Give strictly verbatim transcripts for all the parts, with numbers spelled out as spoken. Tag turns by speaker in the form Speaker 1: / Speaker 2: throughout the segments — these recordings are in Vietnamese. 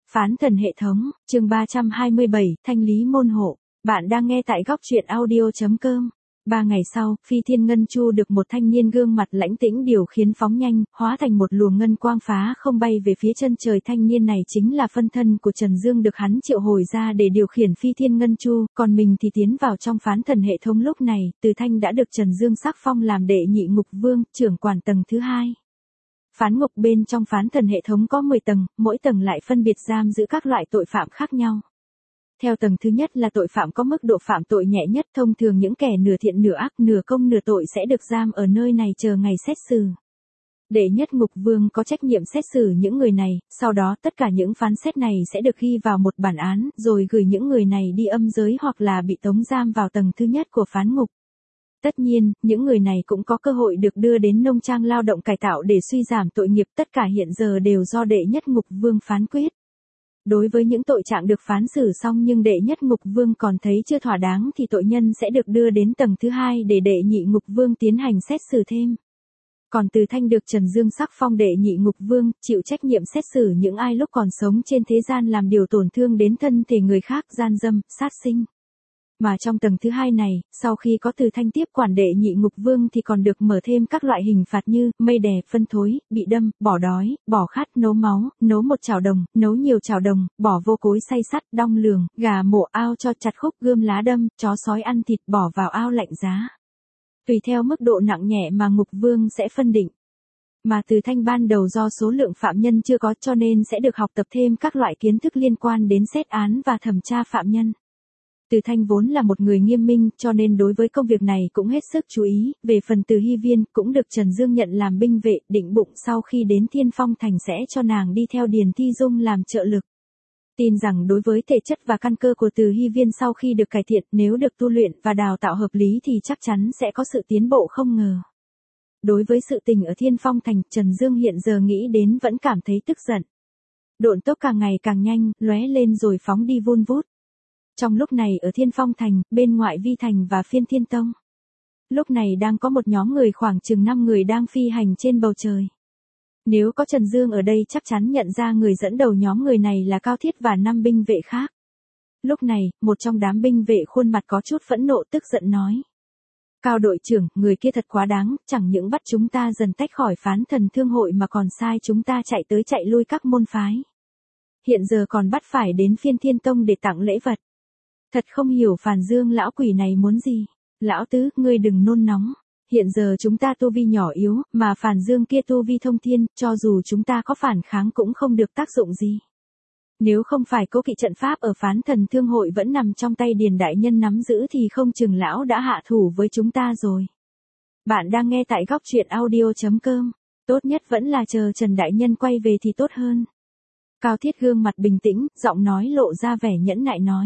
Speaker 1: Phán thần hệ thống, chương ba trăm hai mươi bảy, thanh lý môn hộ. Bạn đang nghe tại góc truyện audio.com. Ba ngày sau, Phi Thiên Ngân Chu được một thanh niên gương mặt lãnh tĩnh điều khiến phóng nhanh, hóa thành một luồng ngân quang phá không bay về phía chân trời. Thanh niên này chính là phân thân của Trần Dương được hắn triệu hồi ra để điều khiển Phi Thiên Ngân Chu, còn mình thì tiến vào trong phán thần hệ thống. Lúc này, Từ Thanh đã được Trần Dương sắc phong làm đệ nhị ngục vương, trưởng quản tầng thứ hai. Phán ngục bên trong phán thần hệ thống có mười tầng, mỗi tầng lại phân biệt giam giữ các loại tội phạm khác nhau. Theo tầng thứ nhất là tội phạm có mức độ phạm tội nhẹ nhất, thông thường những kẻ nửa thiện nửa ác, nửa công nửa tội sẽ được giam ở nơi này chờ ngày xét xử. Đệ nhất ngục vương có trách nhiệm xét xử những người này, sau đó tất cả những phán xét này sẽ được ghi vào một bản án, rồi gửi những người này đi âm giới hoặc là bị tống giam vào tầng thứ nhất của phán ngục. Tất nhiên, những người này cũng có cơ hội được đưa đến nông trang lao động cải tạo để suy giảm tội nghiệp, tất cả hiện giờ đều do đệ nhất ngục vương phán quyết. Đối với những tội trạng được phán xử xong nhưng đệ nhất ngục vương còn thấy chưa thỏa đáng thì tội nhân sẽ được đưa đến tầng thứ hai để đệ nhị ngục vương tiến hành xét xử thêm. Còn Từ Thanh được Trần Dương sắc phong đệ nhị ngục vương, chịu trách nhiệm xét xử những ai lúc còn sống trên thế gian làm điều tổn thương đến thân thể người khác, gian dâm, sát sinh. Mà trong tầng thứ hai này, sau khi có Từ Thanh tiếp quản đệ nhị ngục vương thì còn được mở thêm các loại hình phạt như mây đè, phân thối, bị đâm, bỏ đói, bỏ khát, nấu máu, nấu một chảo đồng, nấu nhiều chảo đồng, bỏ vô cối xay sắt, đong lường, gà mổ ao cho chặt khúc, gươm lá đâm, chó sói ăn thịt, bỏ vào ao lạnh giá. Tùy theo mức độ nặng nhẹ mà ngục vương sẽ phân định. Mà Từ Thanh ban đầu do số lượng phạm nhân chưa có cho nên sẽ được học tập thêm các loại kiến thức liên quan đến xét án và thẩm tra phạm nhân. Từ Thanh vốn là một người nghiêm minh cho nên đối với công việc này cũng hết sức chú ý. Về phần Từ Hy Viên cũng được Trần Dương nhận làm binh vệ, định bụng sau khi đến Thiên Phong Thành sẽ cho nàng đi theo Điền Thi Dung làm trợ lực. Tin rằng đối với thể chất và căn cơ của Từ Hy Viên sau khi được cải thiện, nếu được tu luyện và đào tạo hợp lý thì chắc chắn sẽ có sự tiến bộ không ngờ. Đối với sự tình ở Thiên Phong Thành, Trần Dương hiện giờ nghĩ đến vẫn cảm thấy tức giận. Độn tốc càng ngày càng nhanh, lóe lên rồi phóng đi vun vút. Trong lúc này ở Thiên Phong Thành, bên ngoại Vi Thành và Phiên Thiên Tông. Lúc này đang có một nhóm người khoảng chừng năm người đang phi hành trên bầu trời. Nếu có Trần Dương ở đây chắc chắn nhận ra người dẫn đầu nhóm người này là Cao Thiết và năm binh vệ khác. Lúc này, một trong đám binh vệ khuôn mặt có chút phẫn nộ tức giận nói. Cao đội trưởng, người kia thật quá đáng, chẳng những bắt chúng ta dần tách khỏi phán thần thương hội mà còn sai chúng ta chạy tới chạy lui các môn phái. Hiện giờ còn bắt phải đến Phiên Thiên Tông để tặng lễ vật. Thật không hiểu Phàn Dương lão quỷ này muốn gì. Lão tứ, ngươi đừng nôn nóng. Hiện giờ chúng ta tu vi nhỏ yếu, mà Phàn Dương kia tu vi thông thiên, cho dù chúng ta có phản kháng cũng không được tác dụng gì. Nếu không phải cố kỵ trận pháp ở phán thần thương hội vẫn nằm trong tay Điền đại nhân nắm giữ thì không chừng lão đã hạ thủ với chúng ta rồi. Bạn đang nghe tại góc truyện audio.com. Tốt nhất vẫn là chờ Trần đại nhân quay về thì tốt hơn. Cao Thiết gương mặt bình tĩnh, giọng nói lộ ra vẻ nhẫn nại nói.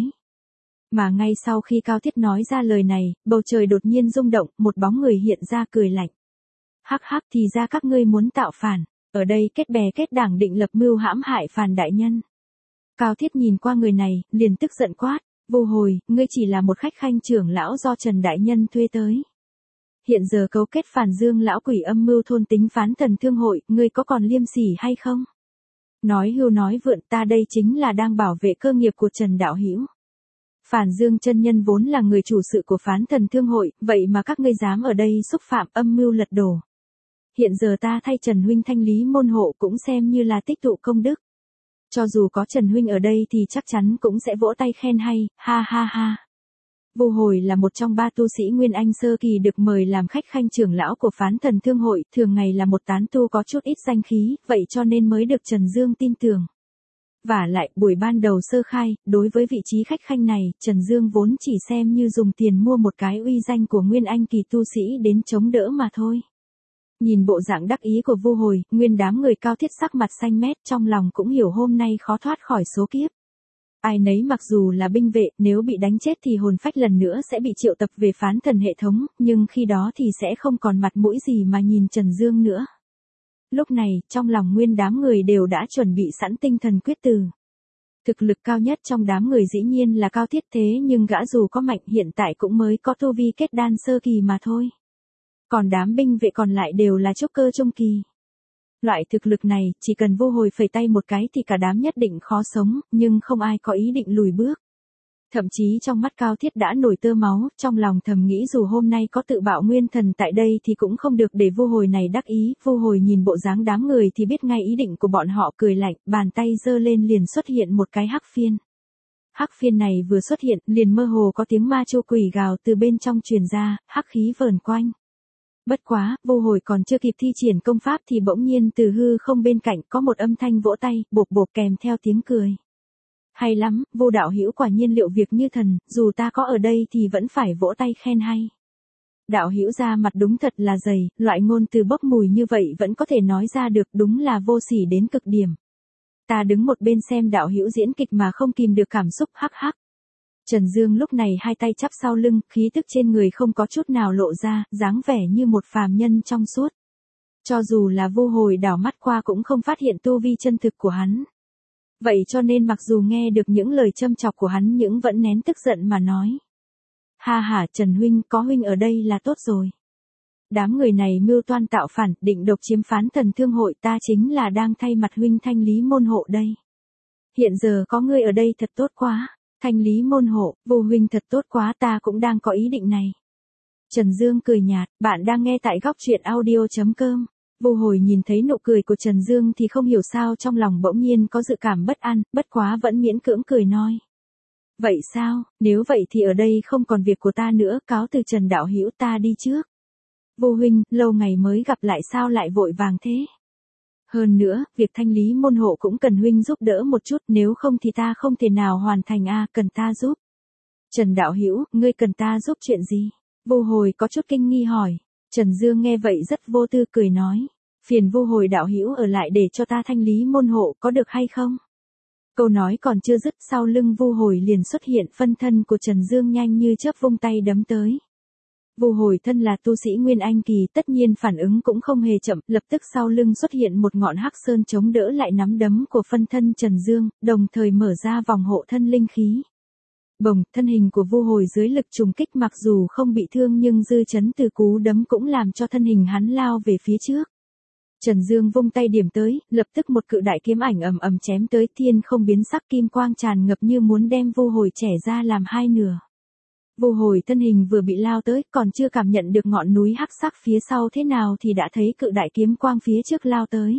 Speaker 1: Mà ngay sau khi Cao Thiết nói ra lời này, bầu trời đột nhiên rung động, một bóng người hiện ra cười lạnh. Hắc hắc, thì ra các ngươi muốn tạo phản, ở đây kết bè kết đảng định lập mưu hãm hại Phàn đại nhân. Cao Thiết nhìn qua người này, liền tức giận quát, vô hồi, ngươi chỉ là một khách khanh trưởng lão do Trần đại nhân thuê tới. Hiện giờ cấu kết Phàn Dương lão quỷ âm mưu thôn tính phán thần thương hội, ngươi có còn liêm sỉ hay không? Nói hưu nói vượn, ta đây chính là đang bảo vệ cơ nghiệp của Trần đạo hữu. Phàn Dương chân nhân vốn là người chủ sự của phán thần thương hội, vậy mà các ngươi dám ở đây xúc phạm âm mưu lật đổ. Hiện giờ ta thay Trần huynh thanh lý môn hộ cũng xem như là tích tụ công đức. Cho dù có Trần huynh ở đây thì chắc chắn cũng sẽ vỗ tay khen hay, ha ha ha. Vô hồi là một trong ba tu sĩ Nguyên Anh sơ kỳ được mời làm khách khanh trưởng lão của phán thần thương hội, thường ngày là một tán tu có chút ít danh khí, vậy cho nên mới được Trần Dương tin tưởng. Vả lại, buổi ban đầu sơ khai, đối với vị trí khách khanh này, Trần Dương vốn chỉ xem như dùng tiền mua một cái uy danh của Nguyên Anh kỳ tu sĩ đến chống đỡ mà thôi. Nhìn bộ dạng đắc ý của Vu Hồi, nguyên đám người Cao Thiết sắc mặt xanh mét, trong lòng cũng hiểu hôm nay khó thoát khỏi số kiếp. Ai nấy mặc dù là binh vệ, nếu bị đánh chết thì hồn phách lần nữa sẽ bị triệu tập về phán thần hệ thống, nhưng khi đó thì sẽ không còn mặt mũi gì mà nhìn Trần Dương nữa. Lúc này, trong lòng nguyên đám người đều đã chuẩn bị sẵn tinh thần quyết từ. Thực lực cao nhất trong đám người dĩ nhiên là Cao Thiết, thế nhưng gã dù có mạnh hiện tại cũng mới có tu vi kết đan sơ kỳ mà thôi. Còn đám binh vệ còn lại đều là trúc cơ trung kỳ. loại thực lực này, chỉ cần vô hồi phẩy tay một cái thì cả đám nhất định khó sống, nhưng không ai có ý định lùi bước. Thậm chí trong mắt Cao Thiết đã nổi tơ máu, trong lòng thầm nghĩ dù hôm nay có tự bạo nguyên thần tại đây thì cũng không được để vô hồi này đắc ý. Vô hồi nhìn bộ dáng đám người thì biết ngay ý định của bọn họ, cười lạnh, bàn tay giơ lên liền xuất hiện một cái hắc phiên. Hắc phiên này vừa xuất hiện, liền mơ hồ có tiếng ma chu quỷ gào từ bên trong truyền ra, hắc khí vờn quanh. Bất quá, vô hồi còn chưa kịp thi triển công pháp thì bỗng nhiên từ hư không bên cạnh có một âm thanh vỗ tay, bộp bộp kèm theo tiếng cười. Hay lắm, Vô đạo hữu quả nhiên liệu việc như thần, dù ta có ở đây thì vẫn phải vỗ tay khen hay. Đạo hữu ra mặt đúng thật là dày, loại ngôn từ bốc mùi như vậy vẫn có thể nói ra được, đúng là vô sỉ đến cực điểm. Ta đứng một bên xem đạo hữu diễn kịch mà không kìm được cảm xúc, hắc hắc. Trần Dương lúc này hai tay chắp sau lưng, khí tức trên người không có chút nào lộ ra, dáng vẻ như một phàm nhân trong suốt. Cho dù là Vô hồi đảo mắt qua cũng không phát hiện tu vi chân thực của hắn. Vậy cho nên mặc dù nghe được những lời châm chọc của hắn nhưng vẫn nén tức giận mà nói. Ha ha, Trần huynh, có huynh ở đây là tốt rồi. Đám người này mưu toan tạo phản, định độc chiếm Phán Thần Thương hội, ta chính là đang thay mặt huynh thanh lý môn hộ đây. Hiện giờ có ngươi ở đây thật tốt quá. Thanh lý môn hộ, Vô huynh thật tốt quá, ta cũng đang có ý định này. Trần Dương cười nhạt, bạn đang nghe tại góc truyện audio chấm com. Vô hồi nhìn thấy nụ cười của Trần Dương thì không hiểu sao trong lòng bỗng nhiên có dự cảm bất an, bất quá vẫn miễn cưỡng cười nói. Vậy sao, nếu vậy thì ở đây không còn việc của ta nữa, cáo từ Trần đạo hữu, ta đi trước. Vô huynh, lâu ngày mới gặp lại sao lại vội vàng thế? Hơn nữa, việc thanh lý môn hộ cũng cần huynh giúp đỡ một chút, nếu không thì ta không thể nào hoàn thành a, à, cần ta giúp. Trần đạo hữu, ngươi cần ta giúp chuyện gì? Vô hồi có chút kinh nghi hỏi. Trần Dương nghe vậy rất vô tư cười nói. Phiền Vô hồi đạo hữu ở lại để cho ta thanh lý môn hộ, có được hay không? Câu nói còn chưa dứt, sau lưng Vô hồi liền xuất hiện phân thân của Trần Dương nhanh như chớp vung tay đấm tới. Vô hồi thân là tu sĩ Nguyên Anh kỳ, tất nhiên phản ứng cũng không hề chậm, lập tức sau lưng xuất hiện một ngọn hắc sơn chống đỡ lại nắm đấm của phân thân Trần Dương, đồng thời mở ra vòng hộ thân linh khí. Bồng, thân hình của Vô hồi dưới lực trùng kích mặc dù không bị thương nhưng dư chấn từ cú đấm cũng làm cho thân hình hắn lao về phía trước. Trần Dương vung tay điểm tới, lập tức một cự đại kiếm ảnh ầm ầm chém tới, thiên không biến sắc, kim quang tràn ngập như muốn đem Vô hồi chẻ ra làm hai nửa. Vô hồi thân hình vừa bị lao tới, còn chưa cảm nhận được ngọn núi hắc sắc phía sau thế nào thì đã thấy cự đại kiếm quang phía trước lao tới.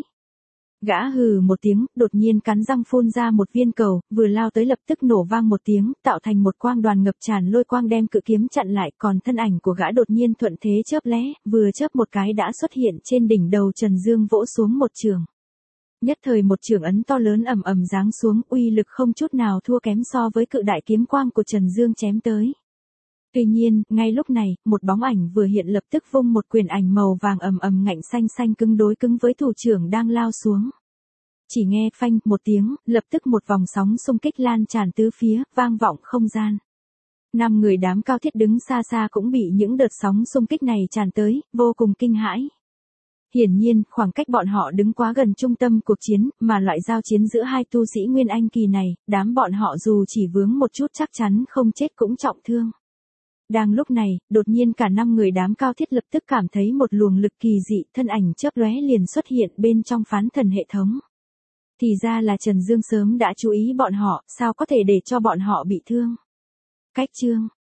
Speaker 1: Gã hừ một tiếng, đột nhiên cắn răng phun ra một viên cầu, vừa lao tới lập tức nổ vang một tiếng, tạo thành một quang đoàn ngập tràn lôi quang đem cự kiếm chặn lại, còn thân ảnh của gã đột nhiên thuận thế chớp lé, vừa chớp một cái đã xuất hiện trên đỉnh đầu Trần Dương, vỗ xuống một trường. Nhất thời một trường ấn to lớn ầm ầm giáng xuống, uy lực không chút nào thua kém so với cự đại kiếm quang của Trần Dương chém tới. Tuy nhiên, ngay lúc này, một bóng ảnh vừa hiện lập tức vung một quyền ảnh màu vàng ầm ầm ngạnh xanh xanh cứng đối cứng với thủ trưởng đang lao xuống. Chỉ nghe phanh một tiếng, lập tức một vòng sóng xung kích lan tràn tứ phía, vang vọng không gian. Năm người đám Cao Thiết đứng xa xa cũng bị những đợt sóng xung kích này tràn tới, vô cùng kinh hãi. Hiển nhiên, khoảng cách bọn họ đứng quá gần trung tâm cuộc chiến, mà loại giao chiến giữa hai tu sĩ Nguyên Anh kỳ này, đám bọn họ dù chỉ vướng một chút chắc chắn không chết cũng trọng thương. Đang lúc này, đột nhiên cả năm người đám Cao Thiết lập tức cảm thấy một luồng lực kỳ dị, thân ảnh chớp lóe liền xuất hiện bên trong phán thần hệ thống. Thì ra là Trần Dương sớm đã chú ý bọn họ, sao có thể để cho bọn họ bị thương. Cách chương